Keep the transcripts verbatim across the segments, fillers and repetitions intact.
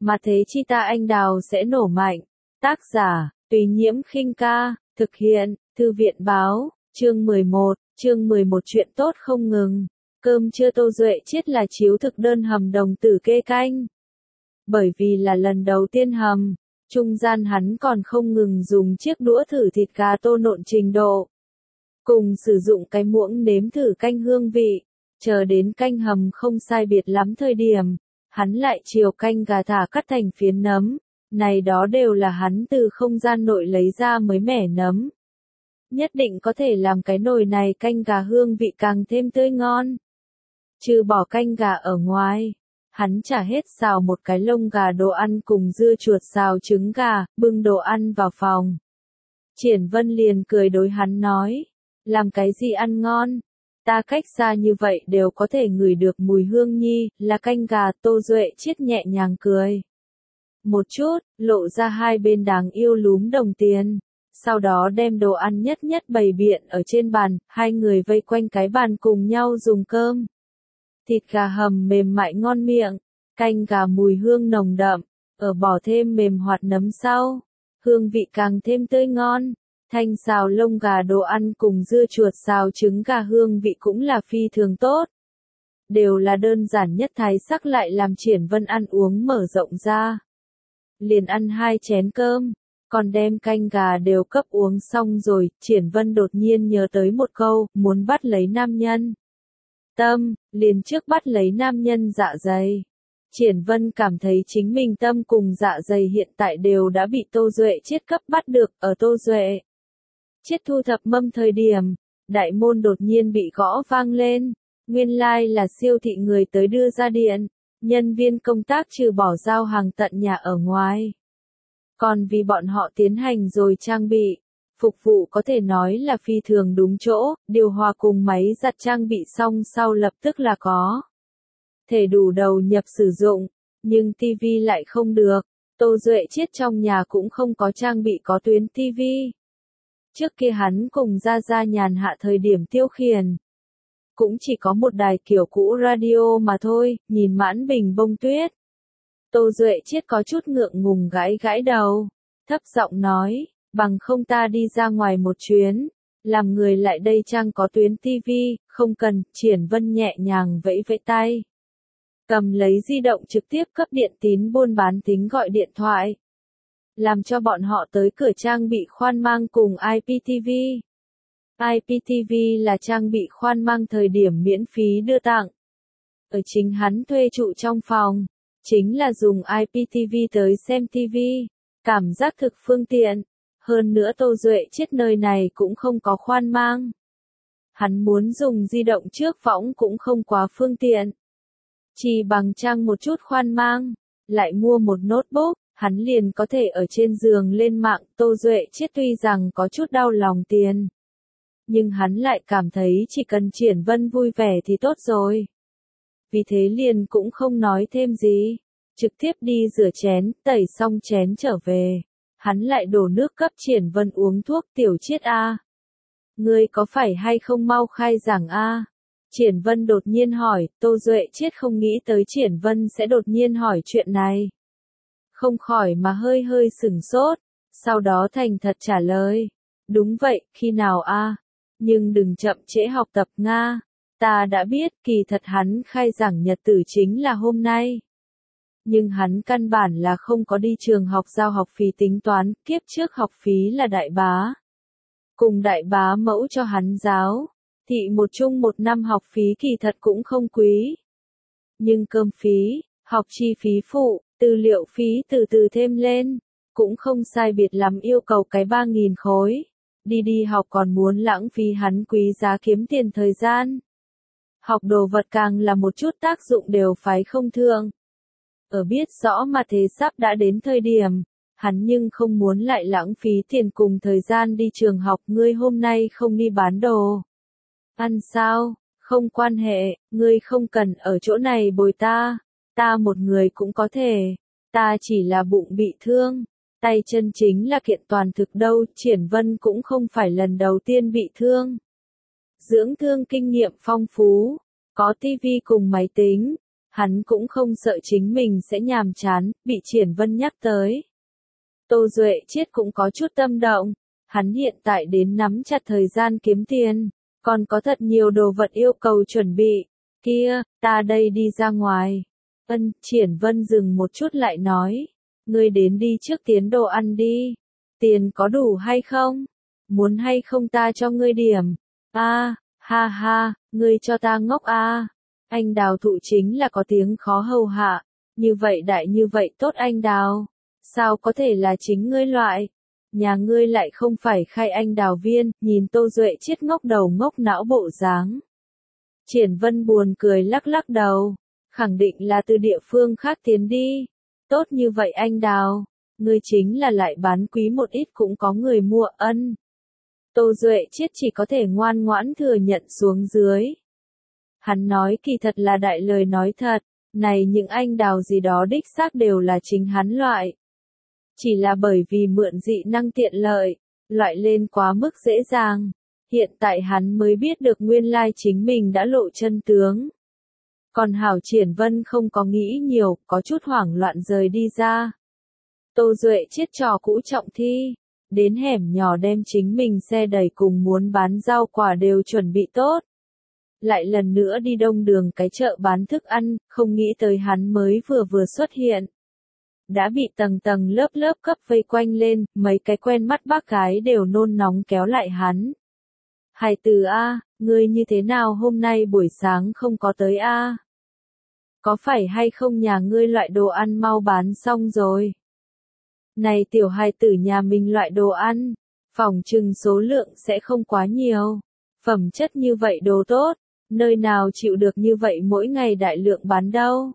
mà thế chi ta anh đào sẽ nổ mạnh. Tác giả, Tùy Nhiễm Khinh Ca, thực hiện, Thư viện Báo, chương mười một, chương mười một chuyện tốt không ngừng. Cơm trưa Tô Duệ Chiết là chiếu thực đơn hầm đồng tử kê canh. Bởi vì là lần đầu tiên hầm, trung gian hắn còn không ngừng dùng chiếc đũa thử thịt gà tô nộn trình độ. Cùng sử dụng cái muỗng nếm thử canh hương vị, chờ đến canh hầm không sai biệt lắm thời điểm, hắn lại chiều canh gà thả cắt thành phiến nấm, này đó đều là hắn từ không gian nội lấy ra mới mẻ nấm. Nhất định có thể làm cái nồi này canh gà hương vị càng thêm tươi ngon. Trừ bỏ canh gà ở ngoài, hắn trả hết xào một cái lông gà đồ ăn cùng dưa chuột xào trứng gà, bưng đồ ăn vào phòng. Triển Vân liền cười đối hắn nói, làm cái gì ăn ngon? Ta cách xa như vậy đều có thể ngửi được mùi hương nhi, là canh gà. Tô Duệ Chiết nhẹ nhàng cười. Một chút, lộ ra hai bên đáng yêu lúm đồng tiền. Sau đó đem đồ ăn nhất nhất bày biện ở trên bàn, hai người vây quanh cái bàn cùng nhau dùng cơm. Thịt gà hầm mềm mại ngon miệng, canh gà mùi hương nồng đậm, ở bỏ thêm mềm hoạt nấm sau, hương vị càng thêm tươi ngon. Thanh xào lông gà đồ ăn cùng dưa chuột xào trứng gà hương vị cũng là phi thường tốt. Đều là đơn giản nhất thái sắc lại làm Triển Vân ăn uống mở rộng ra. Liền ăn hai chén cơm, còn đem canh gà đều cấp uống xong rồi, Triển Vân đột nhiên nhớ tới một câu, muốn bắt lấy nam nhân tâm, liền trước bắt lấy nam nhân dạ dày. Triển Vân cảm thấy chính mình tâm cùng dạ dày hiện tại đều đã bị Tô Duệ Chiết cấp bắt được. Ở Tô Duệ Chiết thu thập mâm thời điểm, đại môn đột nhiên bị gõ vang lên. Nguyên lai like là siêu thị người tới đưa ra điện, nhân viên công tác trừ bỏ giao hàng tận nhà ở ngoài, còn vì bọn họ tiến hành rồi trang bị, phục vụ có thể nói là phi thường đúng chỗ, điều hòa cùng máy giặt trang bị xong sau lập tức là có thể đủ đầu nhập sử dụng, nhưng tivi lại không được. Tô Duệ Chiết trong nhà cũng không có trang bị có tuyến tivi. Trước kia hắn cùng Gia Gia nhàn hạ thời điểm tiêu khiển, cũng chỉ có một đài kiểu cũ radio mà thôi, nhìn mãn bình bông tuyết. Tô Duệ Chiết có chút ngượng ngùng gãi gãi đầu, thấp giọng nói, bằng không ta đi ra ngoài một chuyến, làm người lại đây trang có tuyến tivi, không cần. Triển Vân nhẹ nhàng vẫy vẫy tay, cầm lấy di động trực tiếp cấp điện tín buôn bán tính gọi điện thoại, làm cho bọn họ tới cửa trang bị khoan mang cùng i pê tê vê. i pê tê vê là trang bị khoan mang thời điểm miễn phí đưa tặng. Ở chính hắn thuê trụ trong phòng, chính là dùng i pê tê vê tới xem tivi, cảm giác thực phương tiện. Hơn nữa Tô Duệ Chiết nơi này cũng không có khoan mang. Hắn muốn dùng di động trước võng cũng không quá phương tiện. Chỉ bằng trang một chút khoan mang, lại mua một notebook, hắn liền có thể ở trên giường lên mạng. Tô Duệ Chiết tuy rằng có chút đau lòng tiền, nhưng hắn lại cảm thấy chỉ cần Triển Vân vui vẻ thì tốt rồi. Vì thế liền cũng không nói thêm gì, trực tiếp đi rửa chén, tẩy xong chén trở về. Hắn lại đổ nước cấp Triển Vân uống thuốc. Tiểu Chiết a, ngươi có phải hay không mau khai giảng a? Triển Vân đột nhiên hỏi. Tô Duệ Chiết không nghĩ tới Triển Vân sẽ đột nhiên hỏi chuyện này, không khỏi mà hơi hơi sửng sốt, sau đó thành thật trả lời, đúng vậy, khi nào a? Nhưng đừng chậm trễ học tập Nga. Ta đã biết, kỳ thật hắn khai giảng nhật tử chính là hôm nay. Nhưng hắn căn bản là không có đi trường học giao học phí tính toán, kiếp trước học phí là đại bá cùng đại bá mẫu cho hắn giáo. Thị một chung một năm học phí kỳ thật cũng không quý. Nhưng cơm phí, học chi phí phụ, tư liệu phí từ từ thêm lên, cũng không sai biệt lắm yêu cầu cái ba nghìn khối. Đi đi học còn muốn lãng phí hắn quý giá kiếm tiền thời gian. Học đồ vật càng là một chút tác dụng đều phái không thượng. Ở biết rõ mà thế sắp đã đến thời điểm, hắn nhưng không muốn lại lãng phí tiền cùng thời gian đi trường học. Ngươi hôm nay không đi bán đồ ăn sao? Không quan hệ, ngươi không cần ở chỗ này bồi ta, ta một người cũng có thể, ta chỉ là bụng bị thương, tay chân chính là kiện toàn thực đâu. Triển Vân cũng không phải lần đầu tiên bị thương, dưỡng thương kinh nghiệm phong phú, có tivi cùng máy tính, Hắn cũng không sợ chính mình sẽ nhàm chán, bị Triển Vân nhắc tới. Tô Duệ Chiết cũng có chút tâm động, hắn hiện tại đến nắm chặt thời gian kiếm tiền, còn có thật nhiều đồ vật yêu cầu chuẩn bị. Kia, ta đây đi ra ngoài. Ân, Triển Vân dừng một chút lại nói, ngươi đến đi trước tiến đồ ăn đi. Tiền có đủ hay không? Muốn hay không ta cho ngươi điểm? A, ha ha, ngươi cho ta ngốc a. Anh Đào thụ chính là có tiếng khó hầu hạ, như vậy đại như vậy tốt anh Đào, sao có thể là chính ngươi loại? Nhà ngươi lại không phải khai anh đào viên, nhìn Tô Duệ Chiết ngốc đầu ngốc não bộ dáng. Triển Vân buồn cười lắc lắc đầu, khẳng định là từ địa phương khác tiến đi. Tốt như vậy anh Đào, ngươi chính là lại bán quý một ít cũng có người mua ân. Tô Duệ Chiết chỉ có thể ngoan ngoãn thừa nhận xuống dưới. Hắn nói kỳ thật là đại lời nói thật, này những anh Đào gì đó đích xác đều là chính hắn loại. Chỉ là bởi vì mượn dị năng tiện lợi, loại lên quá mức dễ dàng. Hiện tại hắn mới biết được nguyên lai chính mình đã lộ chân tướng. Còn Hảo Triển Vân không có nghĩ nhiều, có chút hoảng loạn rời đi ra. Tô Duệ Chiết trò cũ trọng thi, đến hẻm nhỏ đem chính mình xe đẩy cùng muốn bán rau quả đều chuẩn bị tốt. Lại lần nữa đi đông đường cái chợ bán thức ăn, không nghĩ tới hắn mới vừa vừa xuất hiện. Đã bị tầng tầng lớp lớp cấp vây quanh lên, mấy cái quen mắt bác gái đều nôn nóng kéo lại hắn. Hải Từ A, ngươi như thế nào hôm nay buổi sáng không có tới A? Có phải hay không nhà ngươi loại đồ ăn mau bán xong rồi? Này tiểu hài tử nhà mình loại đồ ăn, phòng trừng số lượng sẽ không quá nhiều. Phẩm chất như vậy đồ tốt, nơi nào chịu được như vậy mỗi ngày đại lượng bán đâu?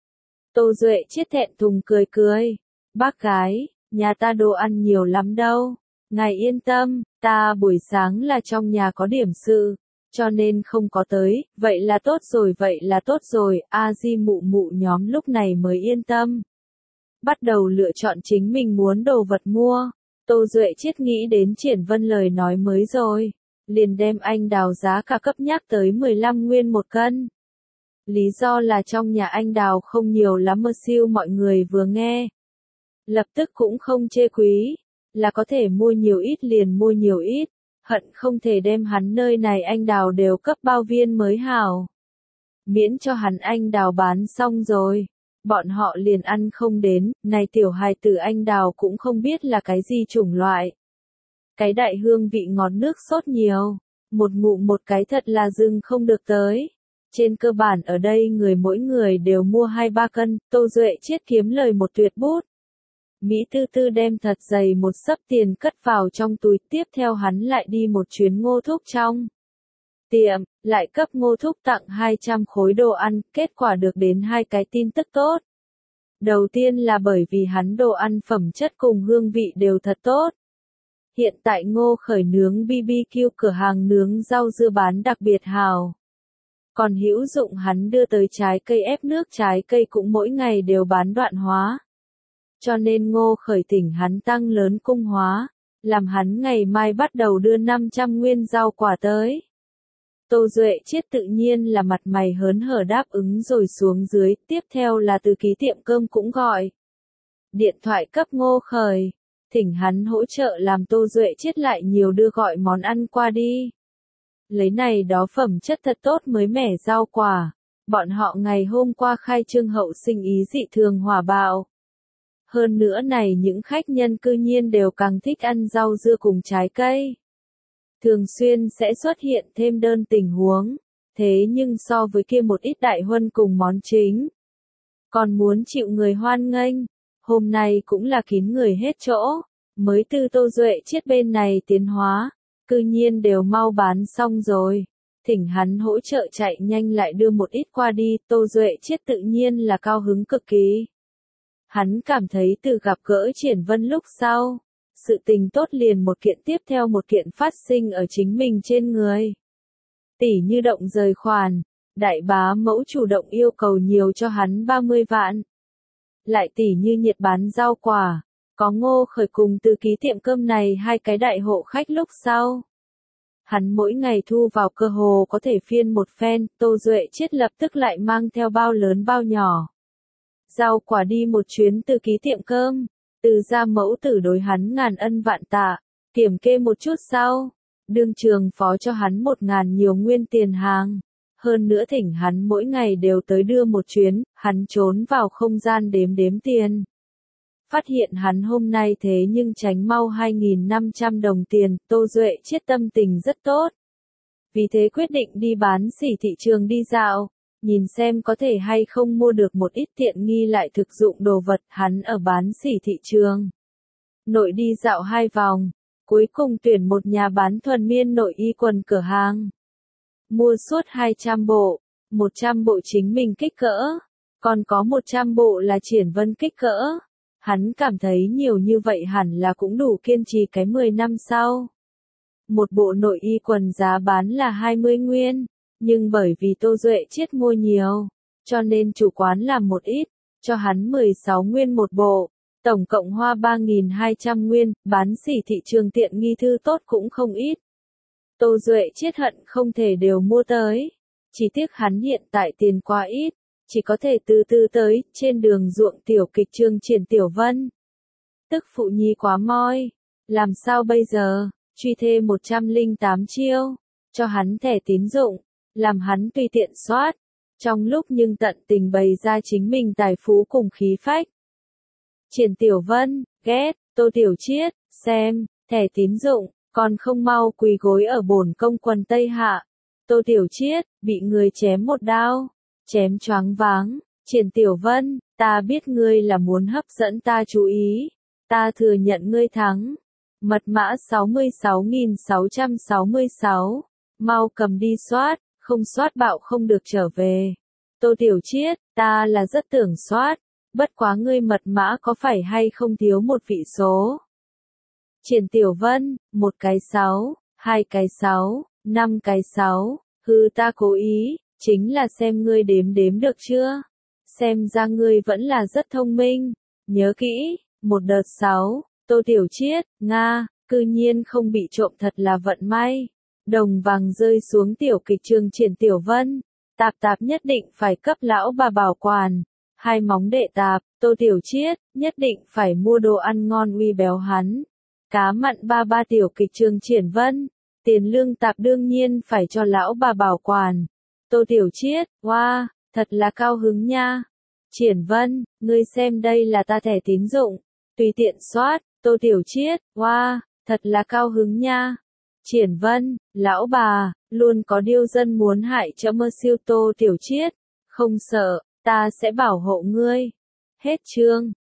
Tô Duệ Chiết thẹn thùng cười cười. Bác gái, nhà ta đồ ăn nhiều lắm đâu. Ngài yên tâm, ta buổi sáng là trong nhà có điểm sự, cho nên không có tới, vậy là tốt rồi vậy là tốt rồi, A Di mụ mụ nhóm lúc này mới yên tâm. Bắt đầu lựa chọn chính mình muốn đồ vật mua. Tô Duệ Chiết nghĩ đến Triển Vân lời nói mới rồi, liền đem anh Đào giá cả cấp nhắc tới mười lăm nguyên một cân. Lý do là trong nhà anh Đào không nhiều lắm mơ siêu mọi người vừa nghe. Lập tức cũng không chê quý, là có thể mua nhiều ít liền mua nhiều ít, hận không thể đem hắn nơi này anh Đào đều cấp bao viên mới hảo. Miễn cho hắn anh Đào bán xong rồi, bọn họ liền ăn không đến, này tiểu hài tử anh Đào cũng không biết là cái gì chủng loại. Cái đại hương vị ngọt nước sốt nhiều, một ngụm một cái thật là dừng không được tới. Trên cơ bản ở đây người mỗi người đều mua hai ba cân, Tô Duệ Chiết kiếm lời một tuyệt bút. Mỹ tư tư đem thật dày một xấp tiền cất vào trong túi, tiếp theo hắn lại đi một chuyến Ngô Thúc trong tiệm, lại cấp Ngô Thúc tặng hai trăm khối đồ ăn, kết quả được đến hai cái tin tức tốt. Đầu tiên là bởi vì hắn đồ ăn phẩm chất cùng hương vị đều thật tốt. Hiện tại Ngô Khởi nướng bê bê kiu cửa hàng nướng rau dưa bán đặc biệt hào. Còn hữu dụng hắn đưa tới trái cây ép nước trái cây cũng mỗi ngày đều bán đoạn hóa. Cho nên Ngô Khởi thỉnh hắn tăng lớn cung hóa, làm hắn ngày mai bắt đầu đưa năm trăm nguyên rau quả tới. Tô Duệ Chiết tự nhiên là mặt mày hớn hở đáp ứng rồi xuống dưới, tiếp theo là từ ký tiệm cơm cũng gọi. Điện thoại cấp Ngô Khởi, thỉnh hắn hỗ trợ làm Tô Duệ Chiết lại nhiều đưa gọi món ăn qua đi. Lấy này đó phẩm chất thật tốt mới mẻ rau quả, bọn họ ngày hôm qua khai trương hậu sinh ý dị thường hòa bạo. Hơn nữa này những khách nhân cư nhiên đều càng thích ăn rau dưa cùng trái cây. Thường xuyên sẽ xuất hiện thêm đơn tình huống, thế nhưng so với kia một ít đại huân cùng món chính, còn muốn chịu người hoan nghênh, hôm nay cũng là kín người hết chỗ, mới từ Tô Duệ Chiết bên này tiến hóa, cư nhiên đều mau bán xong rồi. Thỉnh hắn hỗ trợ chạy nhanh lại đưa một ít qua đi, Tô Duệ Chiết tự nhiên là cao hứng cực kỳ. Hắn cảm thấy từ gặp gỡ Triển Vân lúc sau, sự tình tốt liền một kiện tiếp theo một kiện phát sinh ở chính mình trên người. Tỷ như động rời khoản, đại bá mẫu chủ động yêu cầu nhiều cho hắn ba mươi vạn. Lại tỷ như nhiệt bán rau quả, có Ngô Khởi cùng từ ký tiệm cơm này hai cái đại hộ khách lúc sau. Hắn mỗi ngày thu vào cơ hồ có thể phiên một phen, Tô Duệ Chiết lập tức lại mang theo bao lớn bao nhỏ. Rau quả đi một chuyến từ ký tiệm cơm, từ gia mẫu tử đối hắn ngàn ân vạn tạ, kiểm kê một chút sau, đương trường phó cho hắn một ngàn nhiều nguyên tiền hàng. Hơn nữa thỉnh hắn mỗi ngày đều tới đưa một chuyến, hắn trốn vào không gian đếm đếm tiền. Phát hiện hắn hôm nay thế nhưng tránh mau hai nghìn năm trăm đồng tiền, Tô Duệ Chiết tâm tình rất tốt. Vì thế quyết định đi bán sỉ thị trường đi dạo, nhìn xem có thể hay không mua được một ít tiện nghi lại thực dụng đồ vật, hắn ở bán sỉ thị trường. Nội đi dạo hai vòng, cuối cùng tuyển một nhà bán thuần miên nội y quần cửa hàng. Mua suốt hai trăm bộ, một trăm bộ chính mình kích cỡ, còn có một trăm bộ là Triển Vân kích cỡ. Hắn cảm thấy nhiều như vậy hẳn là cũng đủ kiên trì cái mười năm sau. Một bộ nội y quần giá bán là hai mươi nguyên, nhưng bởi vì Tô Duệ Chiết mua nhiều, cho nên chủ quán làm một ít, cho hắn mười sáu nguyên một bộ, tổng cộng hoa ba nghìn hai trăm nguyên, bán sỉ thị trường tiện nghi thư tốt cũng không ít. Tô Duệ Chiết hận không thể đều mua tới, chỉ tiếc hắn hiện tại tiền quá ít, chỉ có thể từ từ tới, trên đường ruộng tiểu kịch Trương Triển Tiểu Vân. Tức phụ nhi quá moi, làm sao bây giờ, truy thê một trăm lẻ tám chiêu, cho hắn thẻ tín dụng, làm hắn tùy tiện soát, trong lúc nhưng tận tình bày ra chính mình tài phú cùng khí phách. Triển Tiểu Vân, ghét, Tô Tiểu Chiết, xem, thẻ tín dụng, còn không mau quỳ gối ở bổn công quần tây hạ. Tô Tiểu Chiết, bị người chém một đao, chém choáng váng. Triển Tiểu Vân, ta biết ngươi là muốn hấp dẫn ta chú ý, ta thừa nhận ngươi thắng. Mật mã sáu mươi sáu nghìn sáu trăm sáu mươi sáu, mau cầm đi soát, không soát bạo không được trở về. Tô Tiểu Chiết, ta là rất tưởng soát, bất quá ngươi mật mã có phải hay không thiếu một vị số. Triển Tiểu Vân, một cái sáu, hai cái sáu, năm cái sáu, hư ta cố ý, chính là xem ngươi đếm đếm được chưa? Xem ra ngươi vẫn là rất thông minh, nhớ kỹ, một đợt sáu, Tô Tiểu Chiết, Nga, cư nhiên không bị trộm thật là vận may. Đồng vàng rơi xuống tiểu kịch trường Triển Tiểu Vân, tạp tạp nhất định phải cấp lão bà bảo quản. Hai móng đệ tạp, Tô Tiểu Chiết, nhất định phải mua đồ ăn ngon uy béo hắn. Cá mặn ba ba tiểu kịch trường Triển Vân, tiền lương tạp đương nhiên phải cho lão bà bảo quản. Tô Tiểu Chiết, wow, thật là cao hứng nha. Triển Vân, ngươi xem đây là ta thẻ tín dụng, tùy tiện soát. Tô Tiểu Chiết, wow, thật là cao hứng nha. Triển Vân, lão bà, luôn có điêu dân muốn hại cho mơ siêu. Tô Tiểu Chiết, không sợ, ta sẽ bảo hộ ngươi. Hết chương.